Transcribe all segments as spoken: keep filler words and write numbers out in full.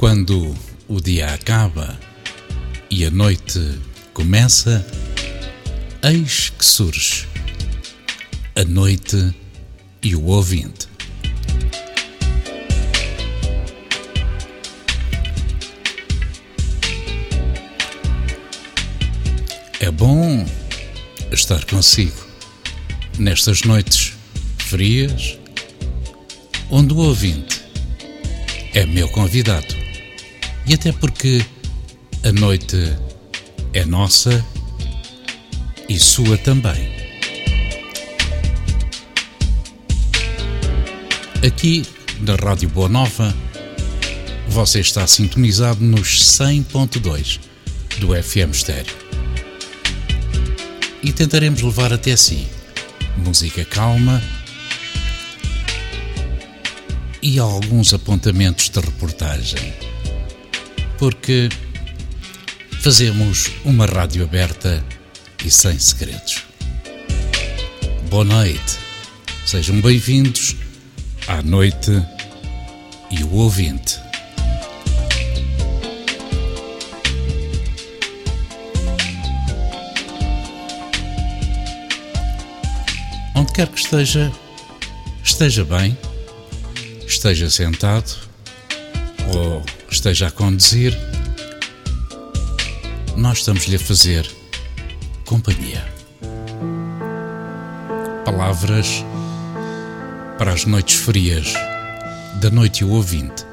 Quando o dia acaba e a noite começa, eis que surge a noite e o ouvinte. É bom estar consigo nestas noites frias, onde o ouvinte é meu convidado. E até porque a noite é nossa e sua também. Aqui na Rádio Boa Nova, você está sintonizado nos cem ponto dois do F M Estéreo. E tentaremos levar até si música calma e alguns apontamentos de reportagem, porque fazemos uma rádio aberta e sem segredos. Boa noite, sejam bem-vindos à noite e o ouvinte. Onde quer que esteja, esteja bem, esteja sentado ou esteja a conduzir, nós estamos-lhe a fazer companhia. Palavras para as noites frias da noite e o ouvinte.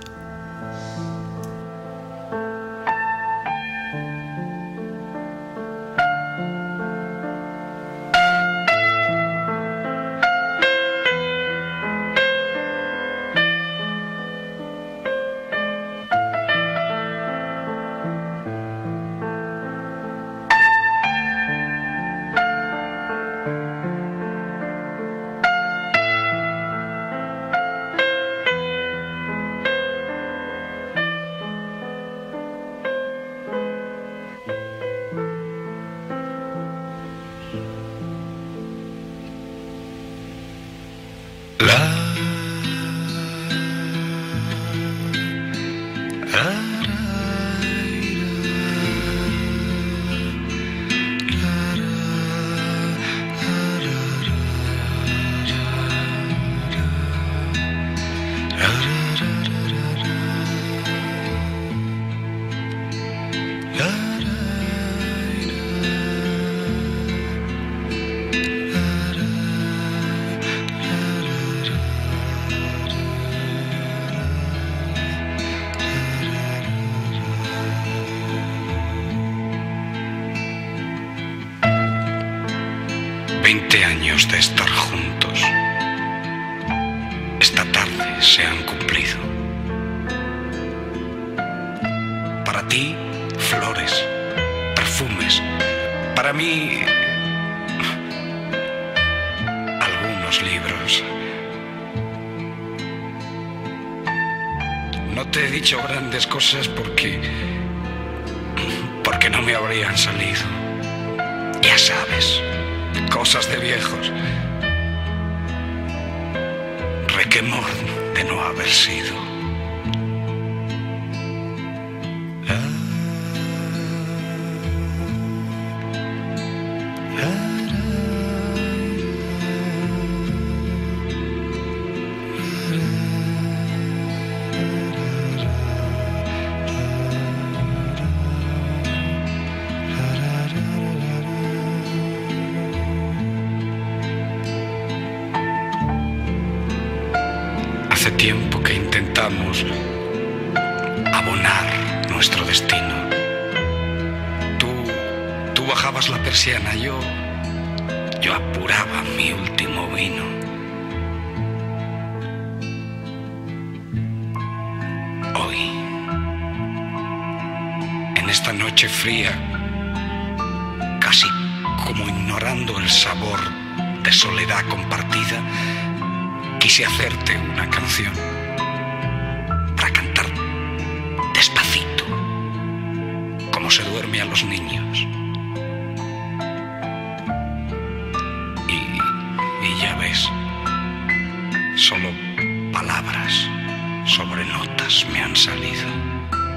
Veinte años de estar juntos, esta tarde se han cumplido. Para ti, flores, perfumes. Para mí, algunos libros. No te he dicho grandes cosas porque, porque no me habrían salido. Ya sabes. Cosas de viejos, requemor de no haber sido. Hace tiempo que intentamos abonar nuestro destino. Tú, tú bajabas la persiana, yo, yo apuraba mi último vino. Hoy, en esta noche fría, casi como ignorando el sabor de soledad compartida, quise hacerte una canción para cantar despacito, como se duerme a los niños. Y, y ya ves, solo palabras sobre notas me han salido.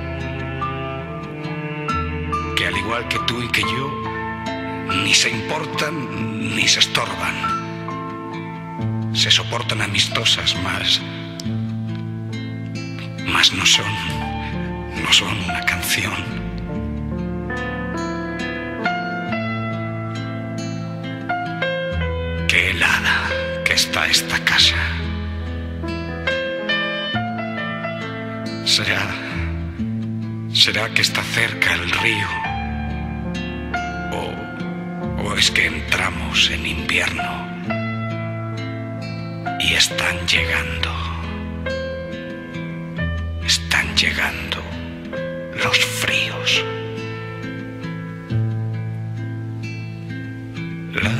igual que tú y que yo, ni se importan ni se estorban. Se soportan amistosas, más, más no son, no son una canción. Qué helada que está esta casa. Será, será que está cerca el río, o, o es que entramos en invierno y están llegando, están llegando los fríos. La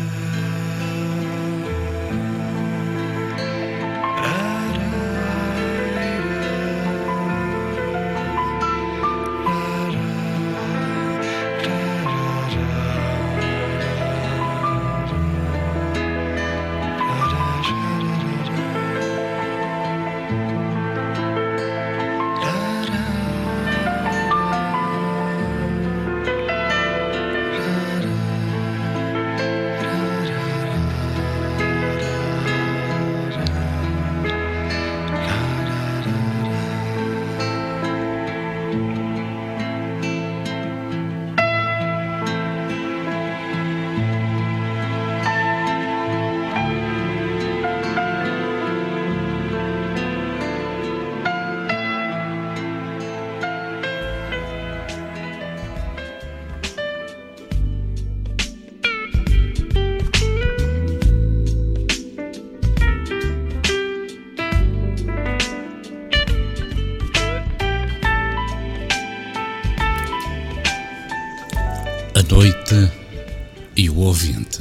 noite e o ouvinte.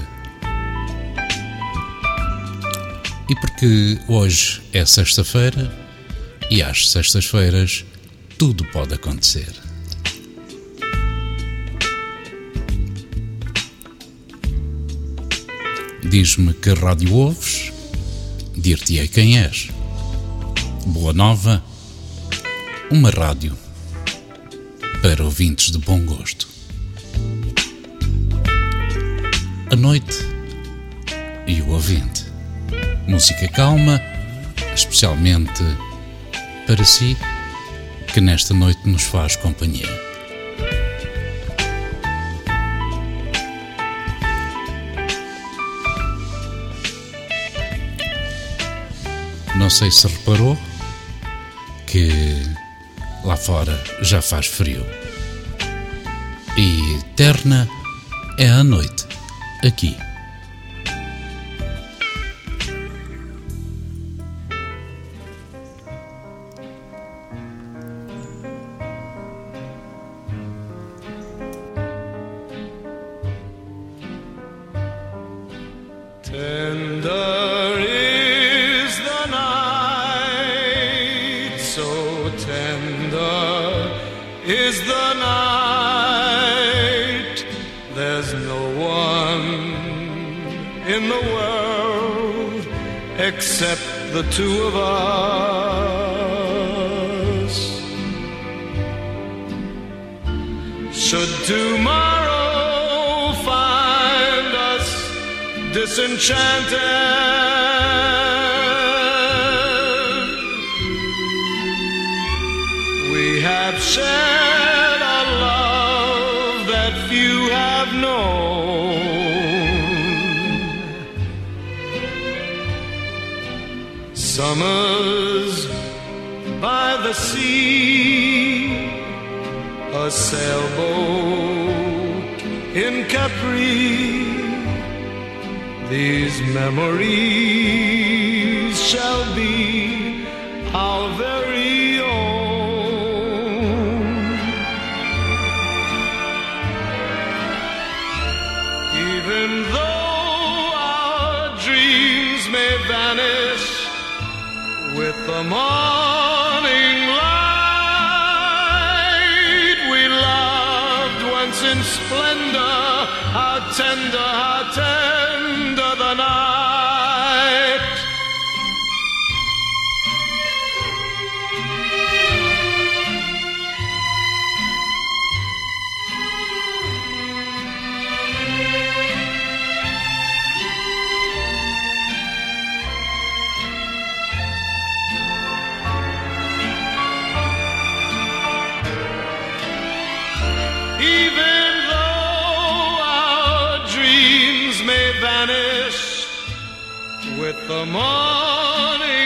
E porque hoje é sexta-feira e às sextas-feiras tudo pode acontecer. Diz-me que rádio ouves, dir-te-ei quem és. Boa Nova, uma rádio para ouvintes de bom gosto. A noite e o ouvinte. Música calma, especialmente para si, que nesta noite nos faz companhia. Não sei se reparou que lá fora já faz frio. E terna é a noite aqui. Tender is the night, so tender is the night. There's no one in the world except the two of us. Should tomorrow find us disenchanted, we have shared a love that few have known. Summers by the sea, a sailboat in Capri. These memories shall be our very own. Even though our dreams may vanish with the morning light, we loved once in splendor, how tender, how tender the night. with the morning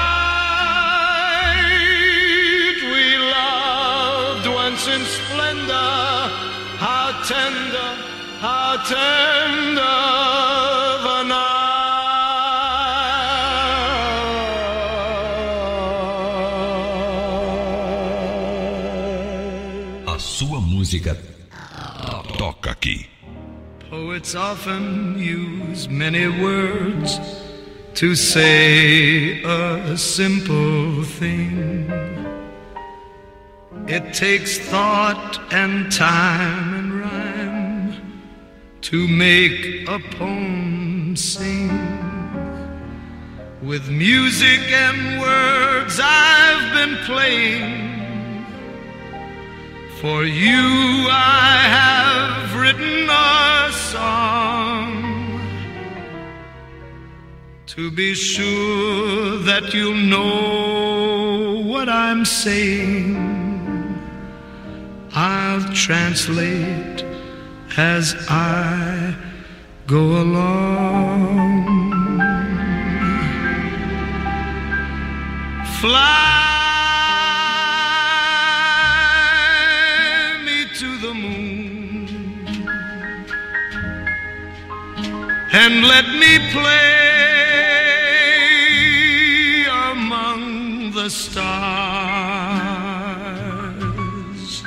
light. We loved once in splendor. How tender, how tender the night. A sua música toca aqui. Poets often use many words to say a simple thing. It takes thought and time and rhyme to make a poem sing. With music and words I've been playing. For you I have written a song, to be sure that you'll know what I'm saying. I'll translate as I go along. Fly and let me play among the stars.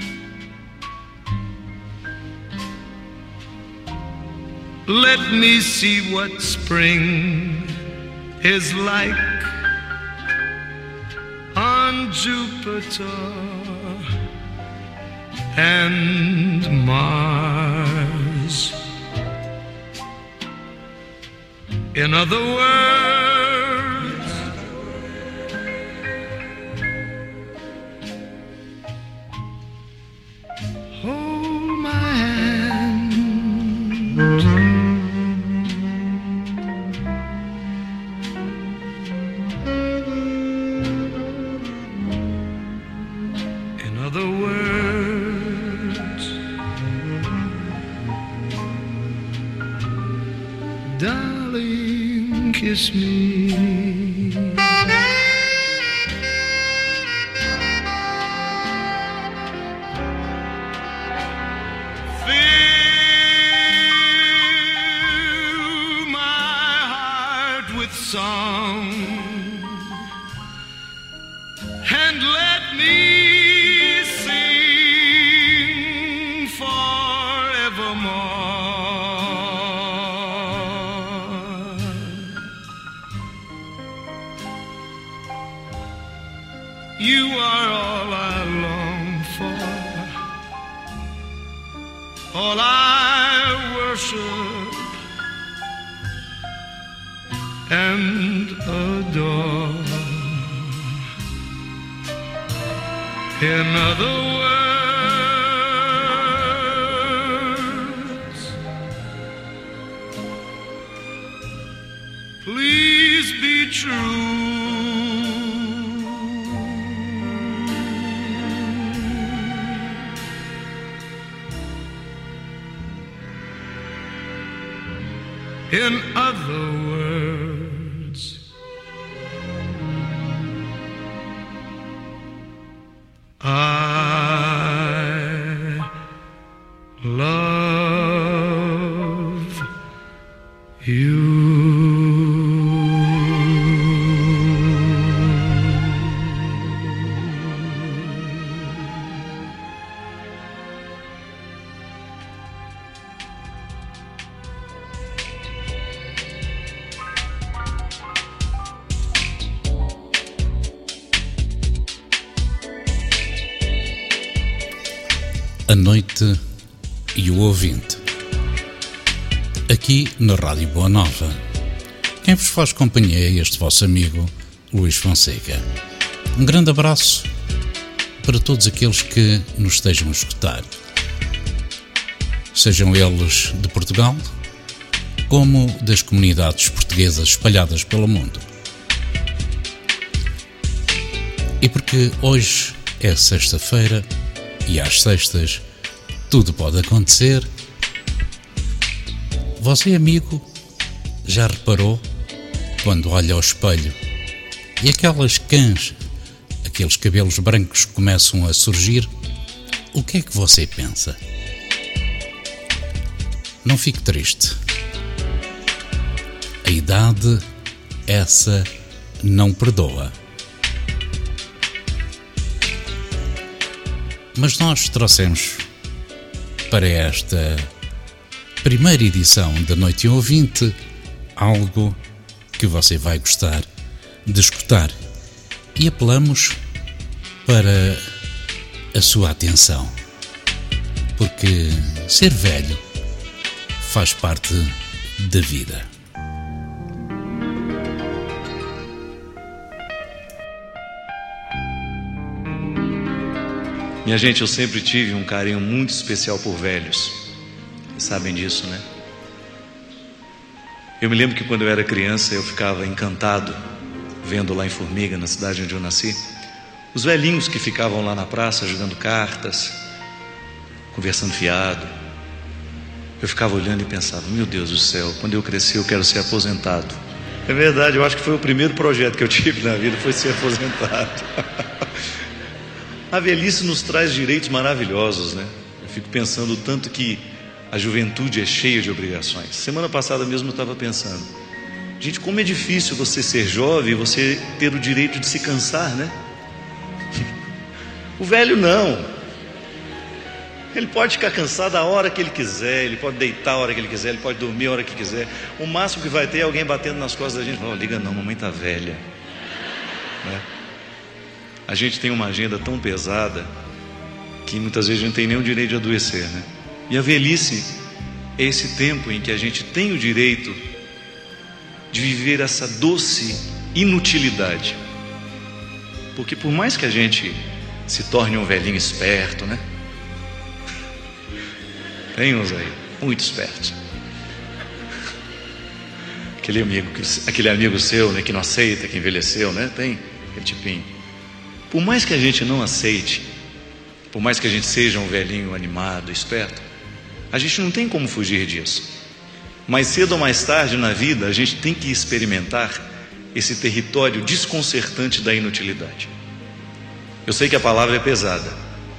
Let me see what spring is like on Jupiter and Mars. In other words, hold my hand. In other words, darling, kiss me. Fill my heart with song and let me sing forevermore. You are all I long for, all I worship and adore. In other words, please be true. In other words, I love you. A noite e o ouvinte. Aqui na Rádio Boa Nova. Quem vos faz companhia é este vosso amigo Luís Fonseca. Um grande abraço para todos aqueles que nos estejam a escutar. Sejam eles de Portugal, como das comunidades portuguesas espalhadas pelo mundo. E porque hoje é sexta-feira, e às sextas tudo pode acontecer, você, amigo, já reparou quando olha ao espelho e aquelas cãs, aqueles cabelos brancos começam a surgir, o que é que você pensa? Não fique triste. A idade, essa não perdoa. Mas nós trouxemos para esta primeira edição da Noite e Ouvinte algo que você vai gostar de escutar e apelamos para a sua atenção, porque ser velho faz parte da vida. Minha gente, eu sempre tive um carinho muito especial por velhos. Vocês sabem disso, né? Eu me lembro que quando eu era criança eu ficava encantado vendo lá em Formiga, na cidade onde eu nasci, os velhinhos que ficavam lá na praça jogando cartas, conversando fiado. Eu ficava olhando e pensava, meu Deus do céu, quando eu crescer eu quero ser aposentado. É verdade, eu acho que foi o primeiro projeto que eu tive na vida, foi ser aposentado. A velhice nos traz direitos maravilhosos, né? Eu fico pensando o tanto que a juventude é cheia de obrigações. Semana passada mesmo eu estava pensando, gente, como é difícil você ser jovem e você ter o direito de se cansar, né? O velho não. Ele pode ficar cansado a hora que ele quiser, ele pode deitar a hora que ele quiser, ele pode dormir a hora que quiser. O máximo que vai ter é alguém batendo nas costas da gente, oh, liga não, mamãe está velha, né? A gente tem uma agenda tão pesada que muitas vezes a gente não tem nem o direito de adoecer, né? E a velhice é esse tempo em que a gente tem o direito de viver essa doce inutilidade. Porque por mais que a gente se torne um velhinho esperto, né? Tem uns aí, muito espertos. Aquele amigo, aquele amigo seu, né, que não aceita, que envelheceu, né? Tem aquele tipinho. Por mais que a gente não aceite, por mais que a gente seja um velhinho animado, esperto, a gente não tem como fugir disso. Mais cedo ou mais tarde na vida, a gente tem que experimentar esse território desconcertante da inutilidade. Eu sei que a palavra é pesada,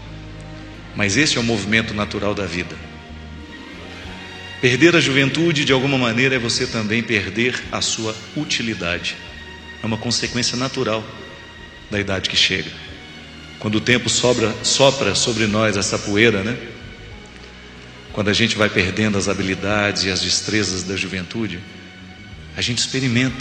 mas esse é o movimento natural da vida. Perder a juventude, de alguma maneira, é você também perder a sua utilidade. É uma consequência natural da idade que chega. Quando o tempo sobra, sopra sobre nós essa poeira, né? Quando a gente vai perdendo as habilidades e as destrezas da juventude, a gente experimenta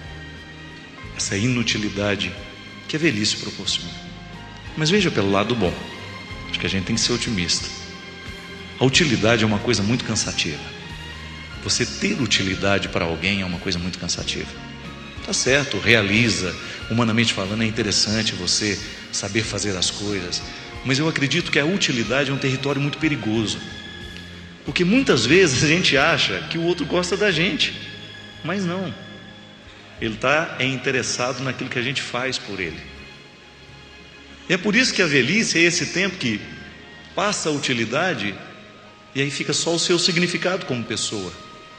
essa inutilidade que a velhice proporciona. Mas veja pelo lado bom. Acho que a gente tem que ser otimista. A utilidade é uma coisa muito cansativa. Você ter utilidade para alguém é uma coisa muito cansativa. Tá certo, realiza, humanamente falando, é interessante você saber fazer as coisas, mas eu acredito que a utilidade é um território muito perigoso, porque muitas vezes a gente acha que o outro gosta da gente, mas não. Ele está é interessado naquilo que a gente faz por ele. E é por isso que a velhice é esse tempo que passa a utilidade e aí fica só o seu significado como pessoa.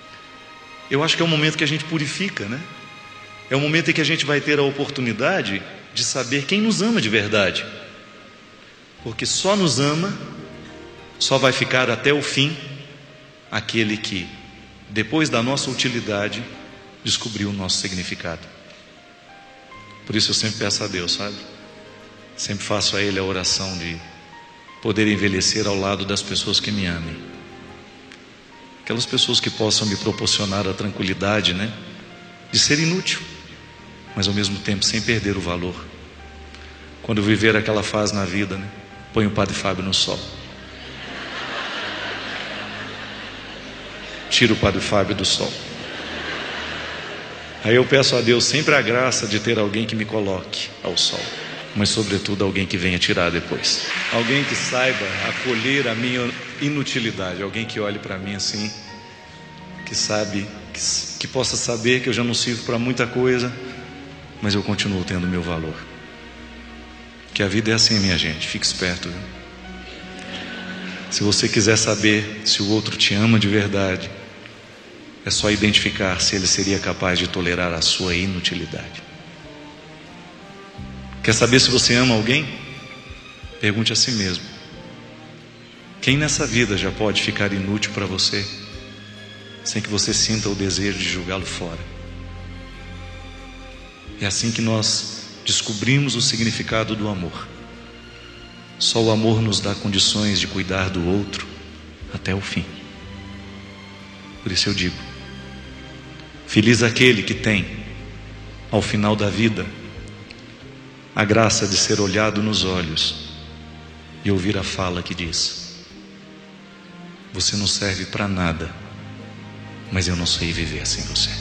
Eu acho que é um momento que a gente purifica, né? É o momento em que a gente vai ter a oportunidade de saber quem nos ama de verdade. Porque só nos ama, só vai ficar até o fim aquele que, depois da nossa utilidade, descobriu o nosso significado. Por isso eu sempre peço a Deus, sabe? Sempre faço a Ele a oração de poder envelhecer ao lado das pessoas que me amem. Aquelas pessoas que possam me proporcionar a tranquilidade, né? De ser inútil, mas ao mesmo tempo sem perder o valor. Quando eu viver aquela fase na vida, né? Põe o Padre Fábio no sol. Tira o Padre Fábio do sol. Aí eu peço a Deus sempre a graça de ter alguém que me coloque ao sol, mas sobretudo alguém que venha tirar depois. Alguém que saiba acolher a minha inutilidade. Alguém que olhe para mim assim, que sabe, que, que possa saber que eu já não sirvo para muita coisa, mas eu continuo tendo meu valor. Que a vida é assim, minha gente, fique esperto, viu? Se você quiser saber se o outro te ama de verdade, É só identificar se ele seria capaz de tolerar a sua inutilidade. Quer saber se você ama alguém? Pergunte a si mesmo: quem nessa vida já pode ficar inútil para você, sem que você sinta o desejo de jogá-lo fora? É assim que nós descobrimos o significado do amor. Só o amor nos dá condições de cuidar do outro até o fim. Por isso eu digo: feliz aquele que tem, ao final da vida, a graça de ser olhado nos olhos e ouvir a fala que diz: você não serve para nada, mas eu não sei viver sem você.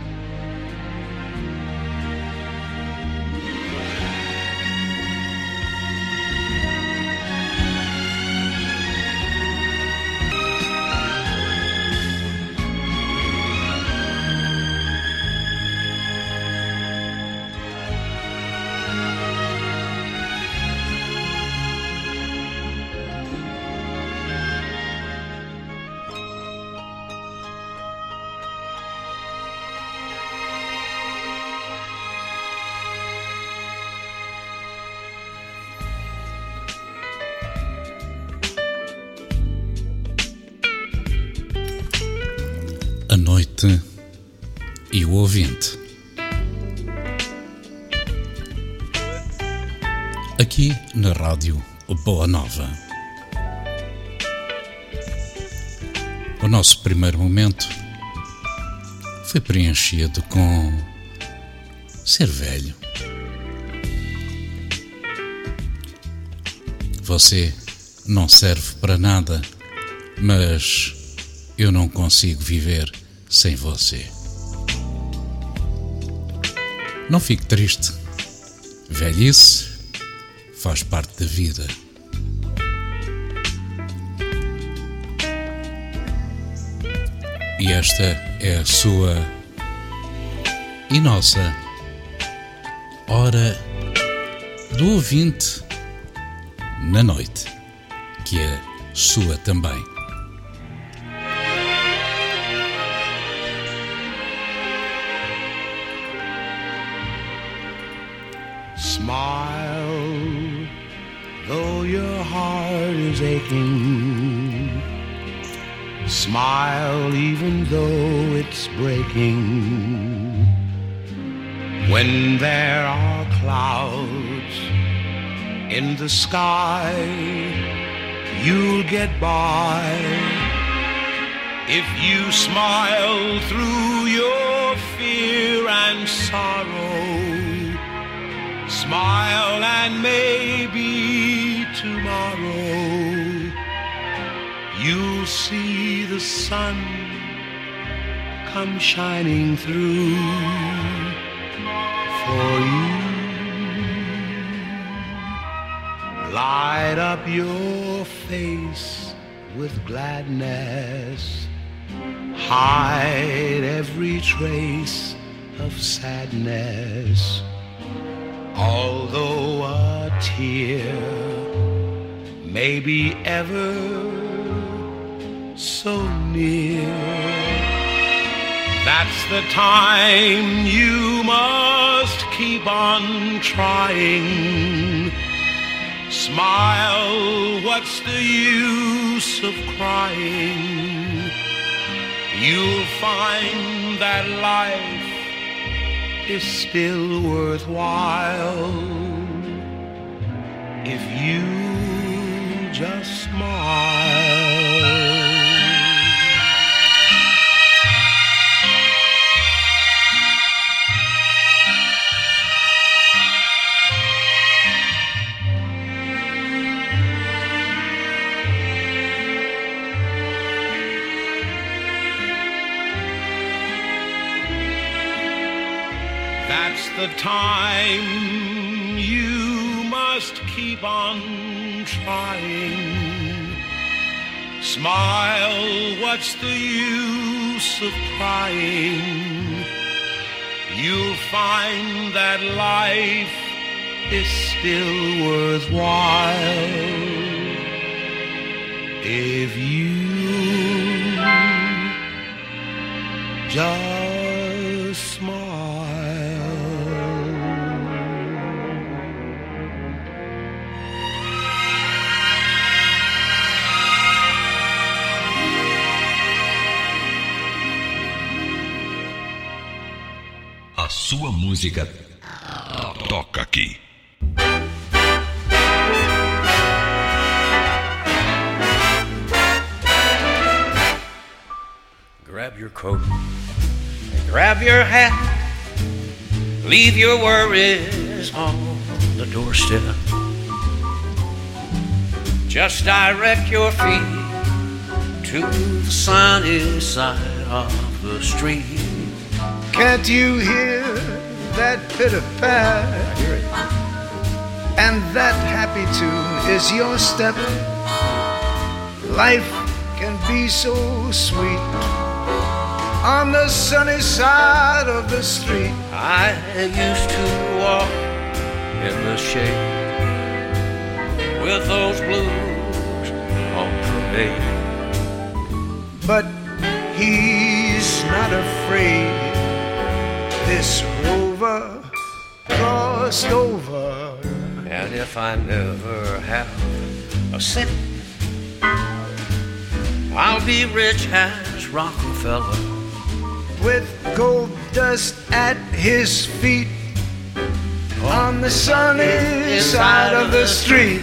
A noite e o ouvinte. Aqui na Rádio Boa Nova. O nosso primeiro momento foi preenchido com ser velho. Você não serve para nada, mas eu não consigo viver sem você. Não fique triste. Velhice faz parte da vida. E esta é a sua e nossa hora do ouvinte na noite, que é sua também. Smile, though your heart is aching. Smile, even though it's breaking. When there are clouds in the sky, you'll get by. If you smile through your fear and sorrow, smile and maybe tomorrow you'll see the sun come shining through for you. Light up your face with gladness, hide every trace of sadness. Although a tear may be ever so near, that's the time you must keep on trying. Smile, what's the use of crying? You'll find that life is still worthwhile if you just smile. That's the time you must keep on trying. Smile, what's the use of crying? You'll find that life is still worthwhile if you just smile. A sua música toca aqui. Grab your coat, grab your hat, leave your worries on the doorstep. Just direct your feet to the sunny side of the street. Can't you hear that pitter-pat? I hear it. And that happy tune is your step. Life can be so sweet on the sunny side of the street. I used to walk in the shade with those blues on parade. But he's not afraid. This rover crossed over. And if I never have a cent, I'll be rich as Rockefeller, with gold dust at his feet on the sunny side of the street.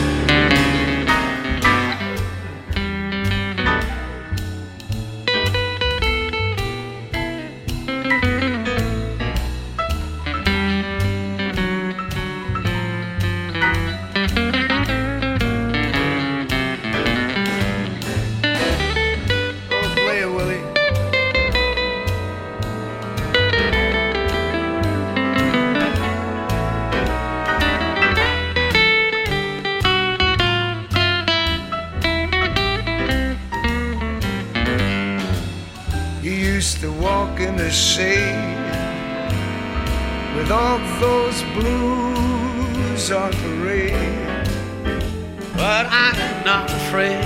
With all those blues on parade. But I'm not afraid.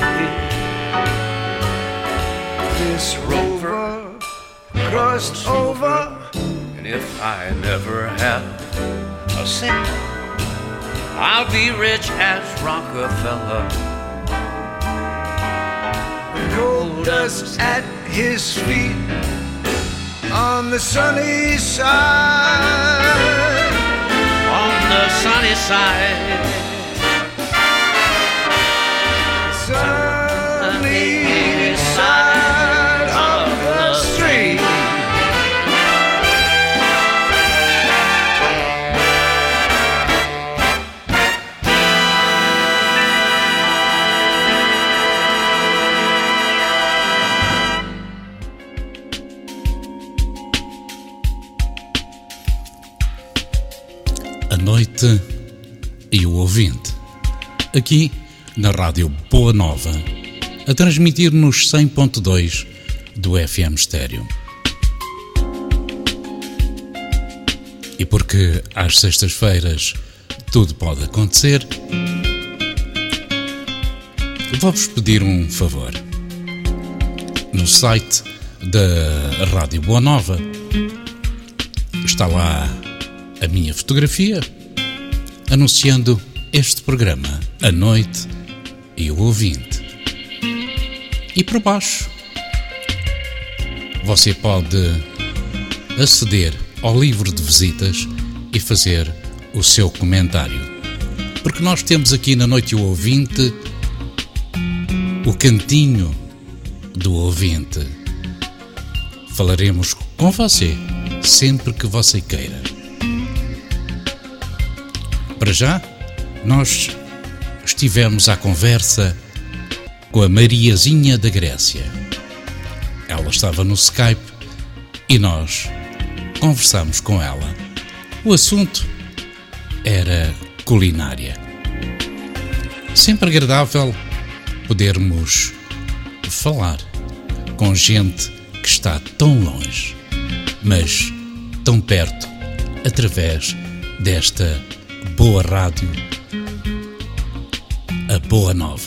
This rover crossed over. And if I never have a cent, I'll be rich as Rockefeller. Gold dust at his feet on the sunny side, on the sunny side, sunny side of the street. A noite e o ouvinte, aqui na Rádio Boa Nova, a transmitir nos cem ponto dois do F M Estéreo. E porque às sextas-feiras tudo pode acontecer, vou-vos pedir um favor. No site da Rádio Boa Nova está lá a minha fotografia anunciando este programa, A Noite e o Ouvinte. E por baixo você pode aceder ao livro de visitas e fazer o seu comentário. Porque nós temos aqui na Noite e o Ouvinte o cantinho do ouvinte. Falaremos com você sempre que você queira. Para já, nós estivemos à conversa com a Mariazinha da Grécia. Ela estava no Skype e nós conversamos com ela. O assunto era culinária. Sempre agradável podermos falar com gente que está tão longe, mas tão perto, através desta boa rádio, a Boa Nova.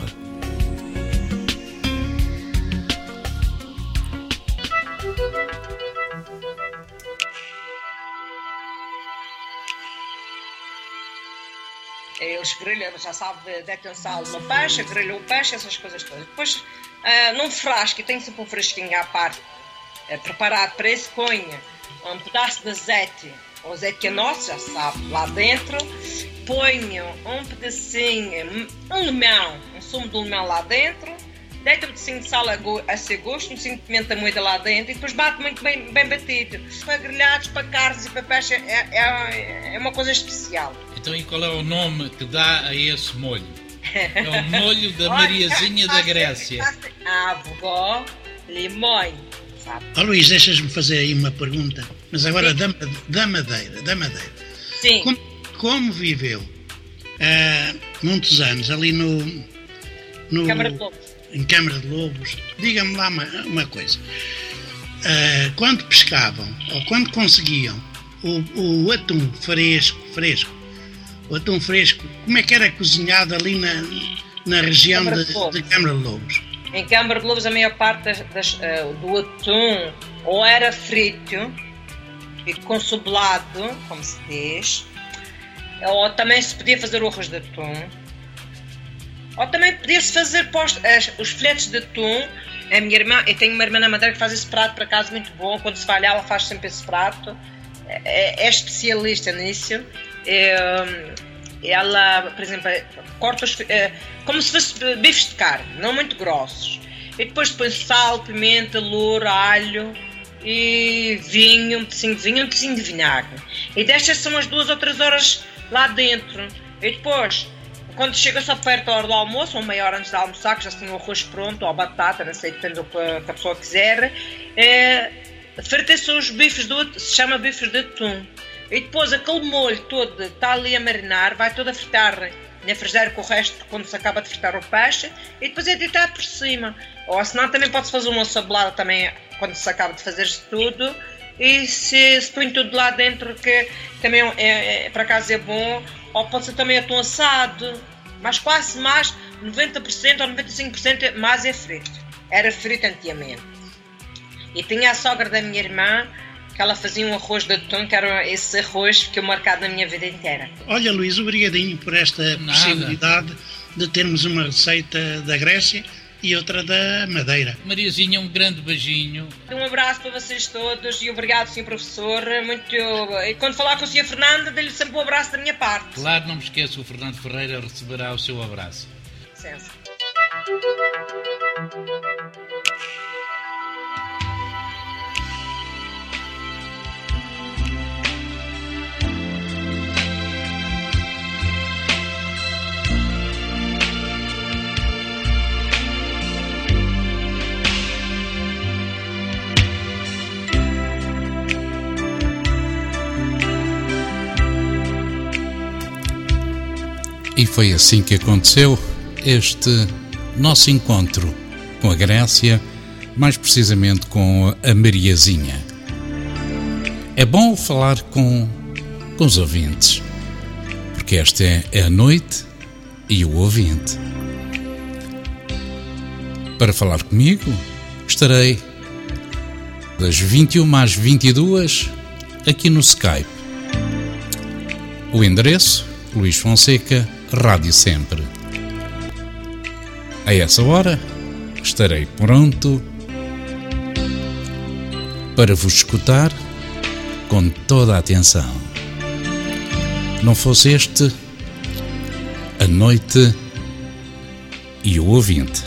Eles grelham, já sabe, deitam sal no peixe, grelham o peixe, essas coisas todas. Depois, uh, num frasco, e tem sempre um frasquinho à parte, uh, preparado para isso, põe um pedaço de azeite, o azeite que é nosso, já sabe, lá dentro. Ponho um pedacinho, um limão, um sumo de limão lá dentro. Deita um pedacinho de sal a, go- a seu gosto, um pedacinho de pimenta moída lá dentro e depois bate muito bem, bem batido. Para grelhados, para carnes e para peixe é, é, é uma coisa especial. Então, e qual é o nome que dá a esse molho? É o molho da Mariazinha da Grécia. Avogó, limão, sabe? Ó Luís, deixas-me fazer aí uma pergunta, mas agora da, da Madeira, da Madeira. Sim. Como, como viveu uh, muitos anos ali no... no Câmara de Lobos. Em Câmara de Lobos, diga-me lá uma, uma coisa. Uh, quando pescavam, ou quando conseguiam o, o atum fresco, fresco, o atum fresco, como é que era cozinhado ali na, na região Câmara de, de de Câmara de Lobos? Em Câmara de Lobos, a maior parte das, das, uh, do atum ou era frito e consoblado, como se diz, ou também se podia fazer o arroz de atum, ou também podia-se fazer post, as, os filetes de atum. A minha irmã, eu tenho uma irmã na Madeira que faz esse prato, por acaso, muito bom. Quando se vai lá, ela faz sempre esse prato. É, é especialista nisso. É, ela, por exemplo, corta os, é, como se fosse bifes de carne, não muito grossos. E depois põe sal, pimenta, louro, alho e vinho, um pedacinho de vinho, um pedacinho de vinagre. E destas são as duas ou três horas lá dentro. E depois, quando chega só perto da hora do almoço, ou meia hora antes de almoçar, que já se tem o arroz pronto, ou a batata, não sei, depende do que a pessoa quiser, é, frita-se os bifes, do, se chama bifes de atum. E depois aquele molho todo está ali a marinar, vai todo a fritar na frigideira com o resto, quando se acaba de fritar o peixe, e depois é deitado por cima. Ou senão também pode-se fazer uma sabolada também, quando se acaba de fazer isso tudo, e se, se põe tudo lá dentro, que também é, é, para acaso é bom. Ou pode ser também atum assado, mas quase mais, noventa por cento ou noventa e cinco por cento mais é frito. Era frito antigamente. E tinha a sogra da minha irmã, que ela fazia um arroz de atum, que era esse arroz que eu marcado na minha vida inteira. Olha, Luís, obrigadinho por esta Nada. possibilidade de termos uma receita da Grécia e outra da Madeira. Mariazinha, um grande beijinho. Um abraço para vocês todos e obrigado, senhor Professor. Muito... E quando falar com o senhor Fernando, dê-lhe sempre um abraço da minha parte. Claro, não me esqueça, o Fernando Ferreira receberá o seu abraço. Licença. E foi assim que aconteceu este nosso encontro com a Grécia, mais precisamente com a Mariazinha. É bom falar com, com os ouvintes, porque esta é a noite e o ouvinte. Para falar comigo, estarei das vinte e uma às vinte e duas aqui no Skype. O endereço: Luís Fonseca, Rádio Sempre. A essa hora estarei pronto para vos escutar com toda a atenção. Não fosse este a noite e o ouvinte.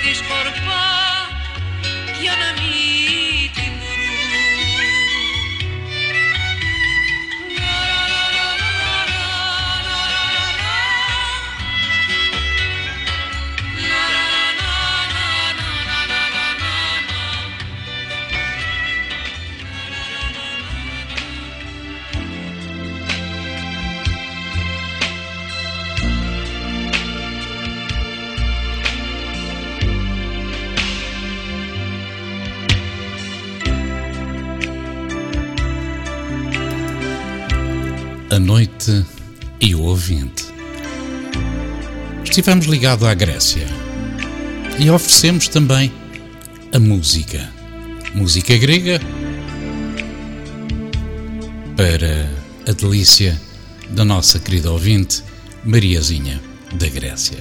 A noite e o ouvinte. Estivemos ligados à Grécia e oferecemos também a música, música grega, para a delícia da nossa querida ouvinte Mariazinha da Grécia.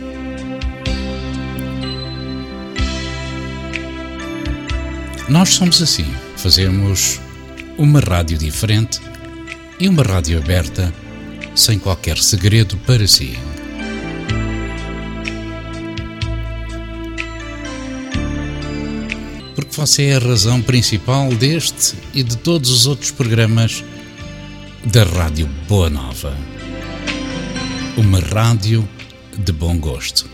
Nós somos assim, fazemos uma rádio diferente e uma rádio aberta, sem qualquer segredo para si. Porque você é a razão principal deste e de todos os outros programas da Rádio Boa Nova. Uma rádio de bom gosto.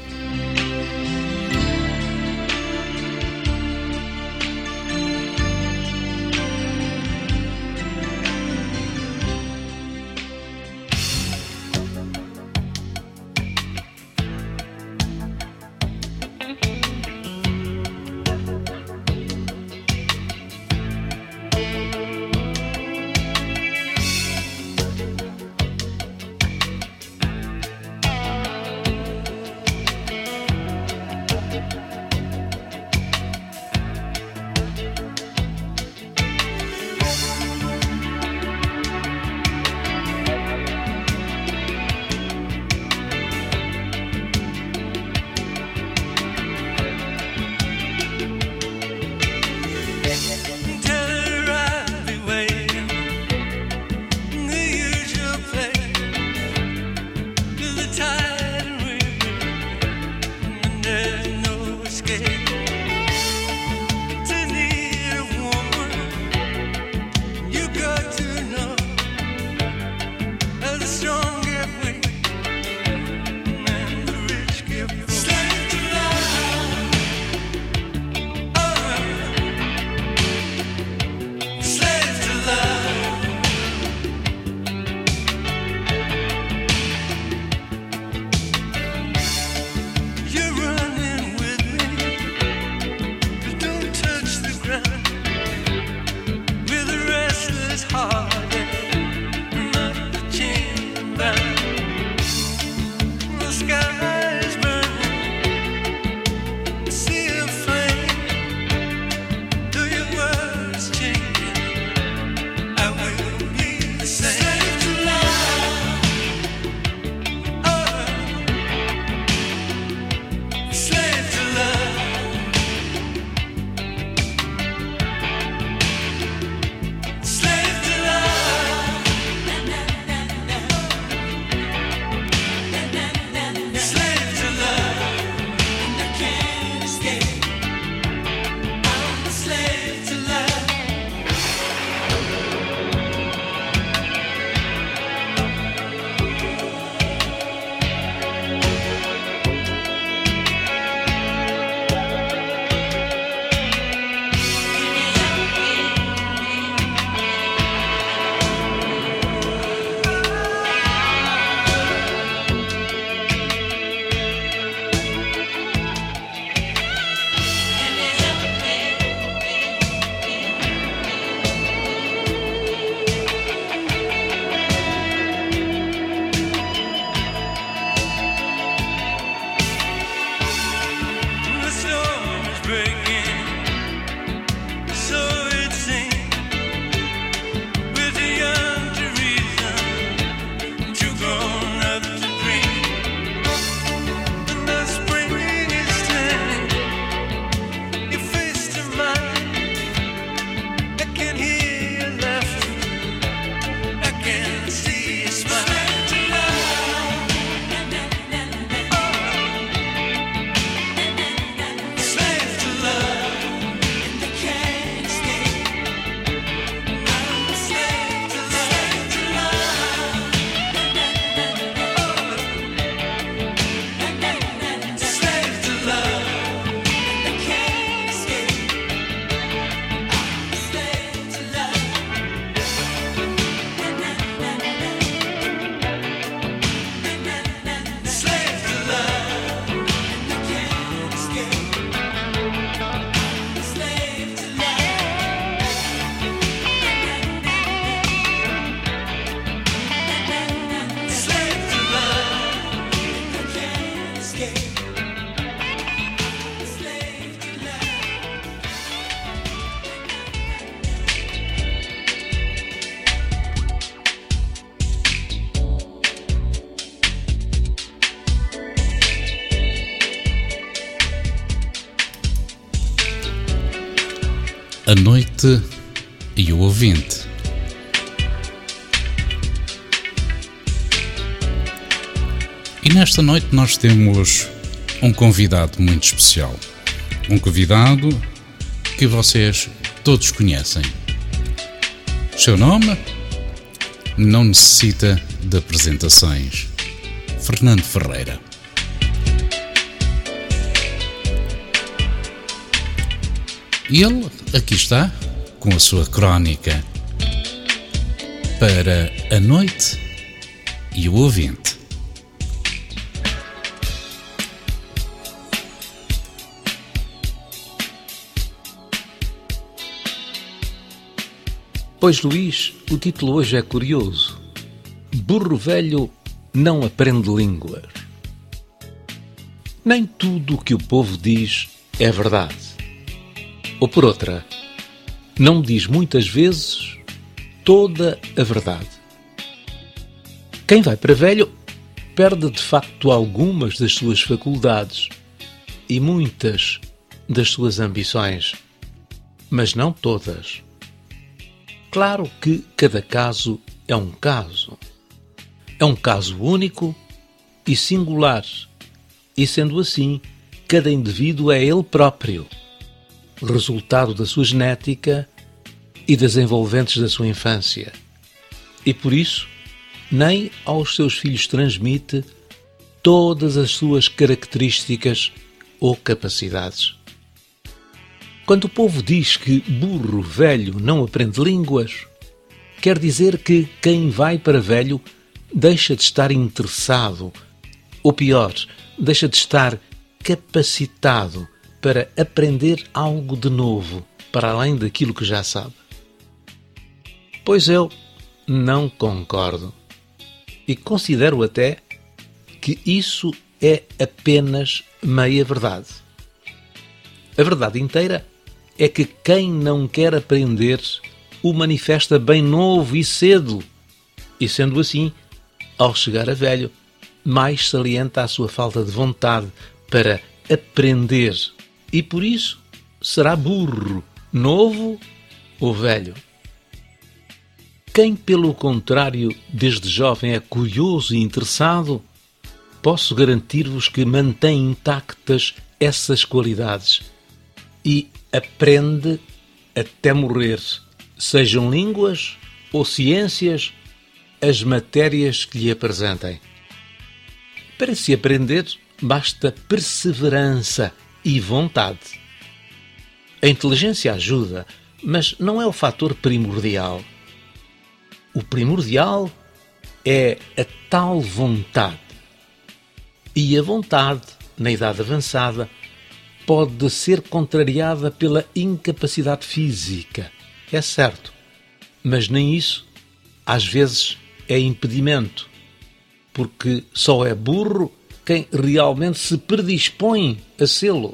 A Noite e o Ouvinte. E nesta noite nós temos um convidado muito especial. Um convidado que vocês todos conhecem. O seu nome não necessita de apresentações. Fernando Ferreira. E ele aqui está com a sua crónica para A Noite e o Ouvinte. Pois, Luís, o título hoje é curioso. Burro velho não aprende línguas. Nem tudo o que o povo diz é verdade. Ou por outra, não diz muitas vezes toda a verdade. Quem vai para velho perde de facto algumas das suas faculdades e muitas das suas ambições, mas não todas. Claro que cada caso é um caso. É um caso único e singular, e sendo assim, cada indivíduo é ele próprio, resultado da sua genética e das envolventes da sua infância. E por isso, nem aos seus filhos transmite todas as suas características ou capacidades. Quando o povo diz que burro velho não aprende línguas, quer dizer que quem vai para velho deixa de estar interessado, ou pior, deixa de estar capacitado para aprender algo de novo, para além daquilo que já sabe. Pois eu não concordo. E considero até que isso é apenas meia verdade. A verdade inteira é que quem não quer aprender o manifesta bem novo e cedo. E sendo assim, ao chegar a velho, mais salienta a sua falta de vontade para aprender. E por isso será burro, novo ou velho. Quem, pelo contrário, desde jovem é curioso e interessado, posso garantir-vos que mantém intactas essas qualidades e aprende até morrer, sejam línguas ou ciências, as matérias que lhe apresentem. Para se aprender, basta perseverança e vontade. A inteligência ajuda, mas não é o fator primordial. O primordial é a tal vontade. E a vontade, na idade avançada, pode ser contrariada pela incapacidade física. É certo, mas nem isso, às vezes, é impedimento, porque só é burro quem realmente se predispõe a sê-lo.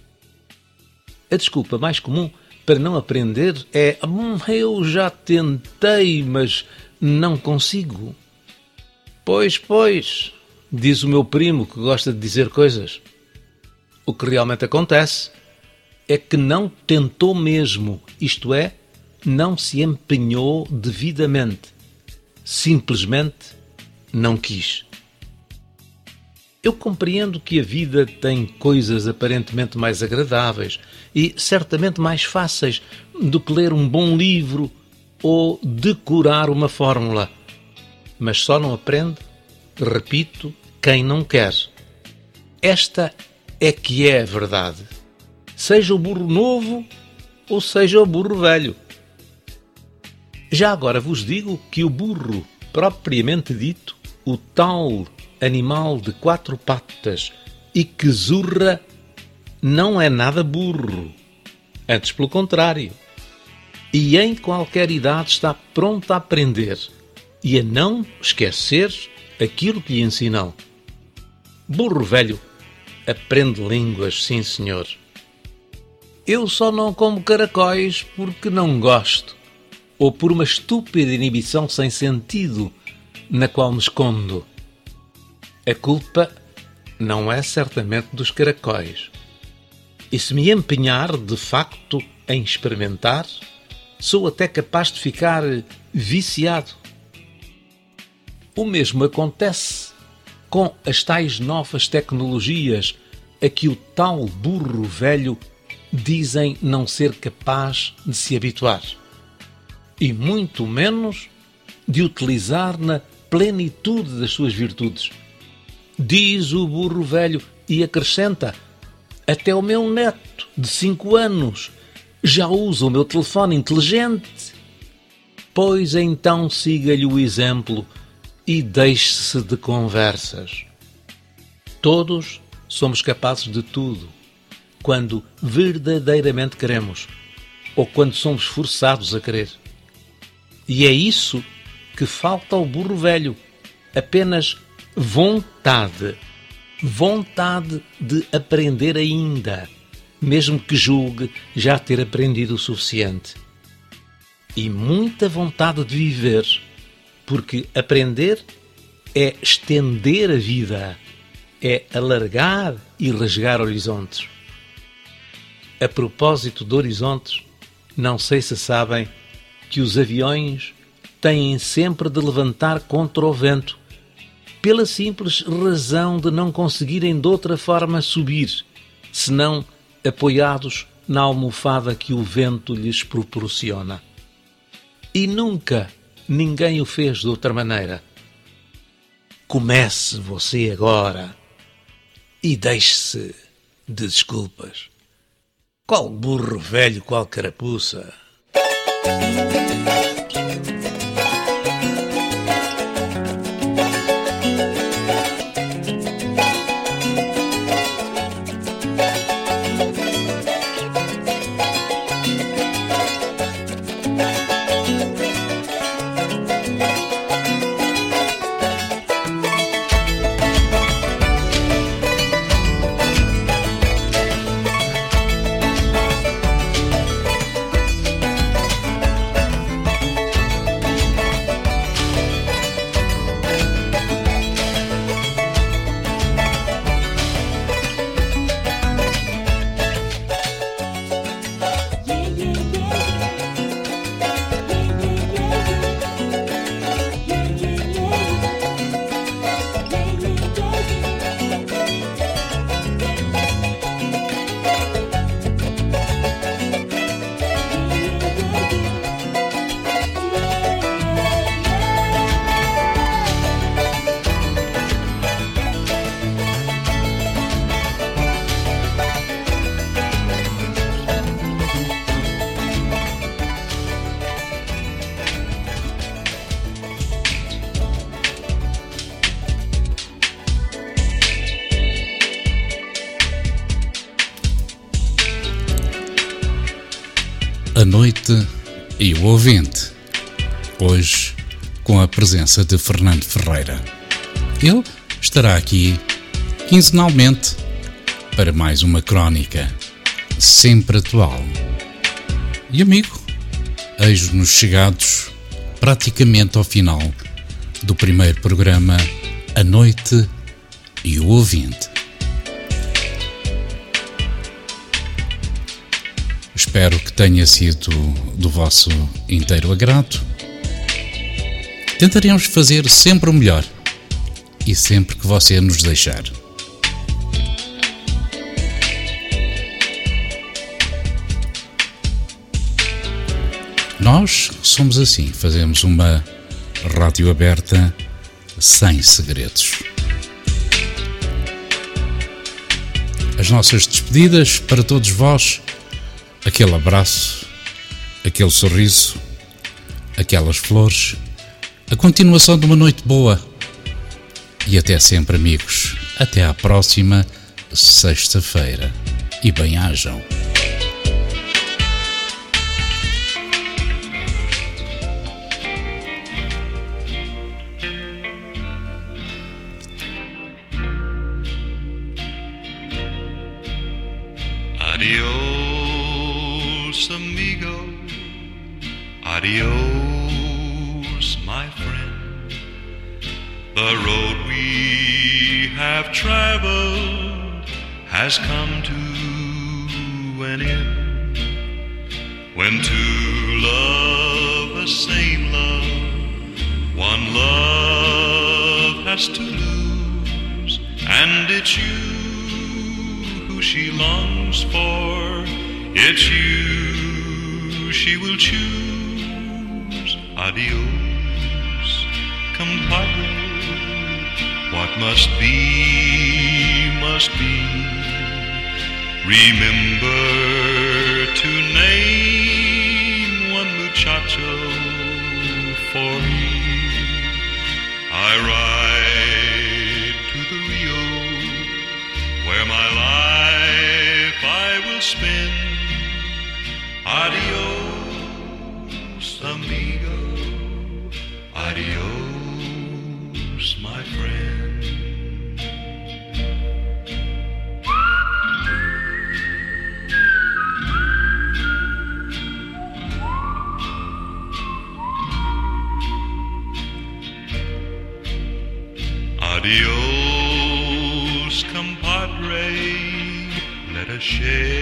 A desculpa mais comum para não aprender é hum, eu já tentei, mas não consigo. Pois, pois, diz o meu primo que gosta de dizer coisas. O que realmente acontece é que não tentou mesmo, isto é, não se empenhou devidamente. Simplesmente não quis. Eu compreendo que a vida tem coisas aparentemente mais agradáveis e certamente mais fáceis do que ler um bom livro ou decorar uma fórmula. Mas só não aprende, repito, quem não quer. Esta é que é a verdade. Seja o burro novo ou seja o burro velho. Já agora vos digo que o burro, propriamente dito, o tal animal de quatro patas e que zurra, não é nada burro. Antes, pelo contrário. E em qualquer idade está pronto a aprender e a não esquecer aquilo que lhe ensinam. Burro velho aprende línguas, sim senhor. Eu só não como caracóis porque não gosto, ou por uma estúpida inibição sem sentido na qual me escondo. A culpa não é certamente dos caracóis. E se me empenhar, de facto, em experimentar, sou até capaz de ficar viciado. O mesmo acontece com as tais novas tecnologias a que o tal burro velho dizem não ser capaz de se habituar, e muito menos de utilizar na plenitude das suas virtudes. Diz o burro velho e acrescenta: até o meu neto de cinco anos já usa o meu telefone inteligente. Pois então siga-lhe o exemplo e deixe-se de conversas. Todos somos capazes de tudo, quando verdadeiramente queremos, ou quando somos forçados a querer. E é isso que falta ao burro velho, apenas vontade. Vontade de aprender ainda, mesmo que julgue já ter aprendido o suficiente. E muita vontade de viver, porque aprender é estender a vida, é alargar e rasgar horizontes. A propósito de horizontes, não sei se sabem que os aviões têm sempre de levantar contra o vento, pela simples razão de não conseguirem de outra forma subir, senão apoiados na almofada que o vento lhes proporciona. E nunca ninguém o fez de outra maneira. Comece você agora e deixe-se de desculpas. Qual burro velho, qual carapuça! A noite e o ouvinte. Hoje, com a presença de Fernando Ferreira. Ele estará aqui quinzenalmente para mais uma crónica, sempre atual. E amigo, eis-nos chegados praticamente ao final do primeiro programa A Noite e o Ouvinte. Espero que tenha sido do vosso inteiro agrado. Tentaremos fazer sempre o melhor e sempre que você nos deixar. Nós somos assim, fazemos uma rádio aberta sem segredos. As nossas despedidas para todos vós, aquele abraço, aquele sorriso, aquelas flores, a continuação de uma noite boa e até sempre, amigos. Até à próxima sexta-feira e bem-ajam. Adios, amigo. Adios, my friend. The road we have traveled has come to an end. When two love the same love, one love has to lose, and it's you who she longs for, it's you she will choose. Adios, compadre, what must be, must be. Remember to name one muchacho for me. I ride to the Rio, where my life I will spend. Adios, amigo, adios, my friend. Adios, compadre, let us share